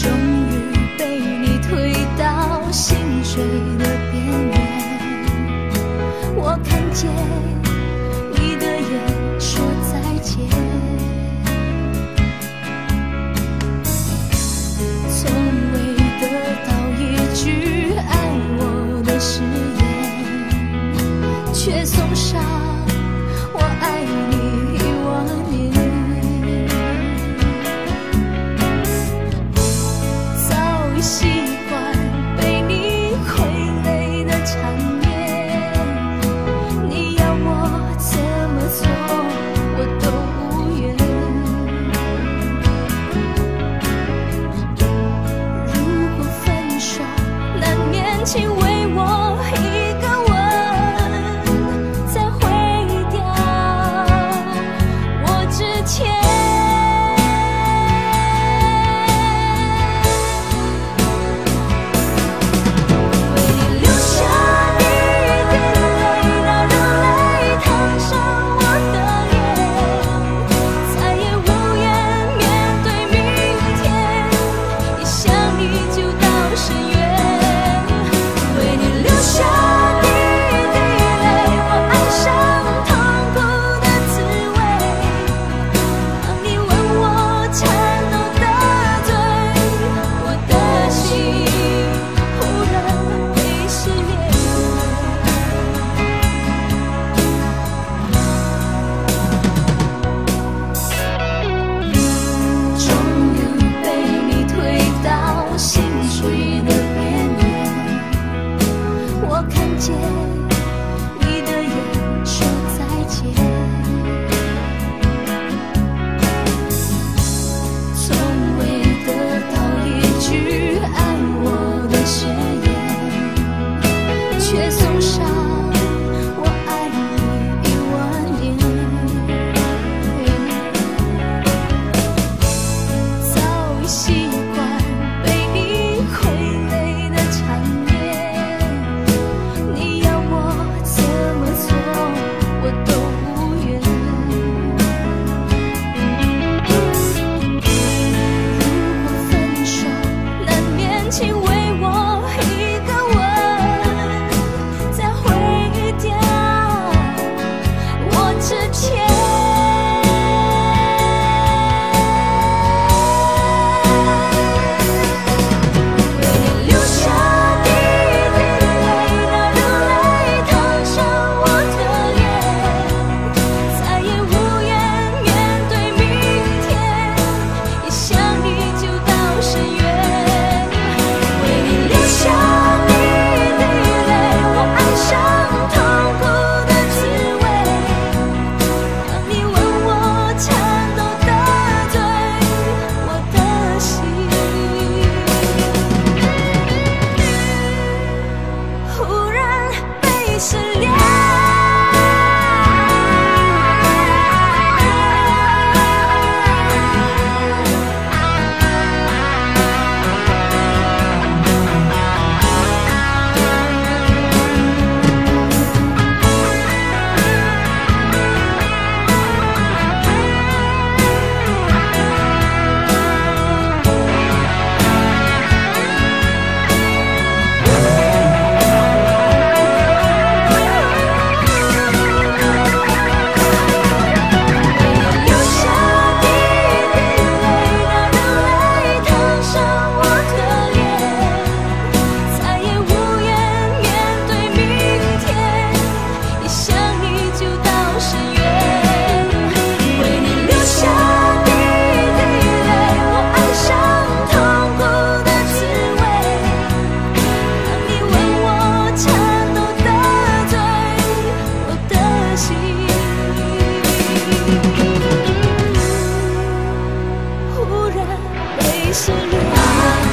终于被你推到心碎的边缘。我看见你的眼说再见，从未得到一句爱我的誓言，却送上我爱你1万年。早已习惯被你傀儡的缠绵，你要我怎么做我都无缘。如果分手难免，请为我一个吻，再毁掉我之前。你的眼说再见，从未得到一句爱我的誓言，却送上我爱你1万年。早已习惯被你傀儡的缠绵，你要我怎么做我都无缘。如果分手难免，请为我一个吻，再毁掉我之前。失恋，忽然被失恋。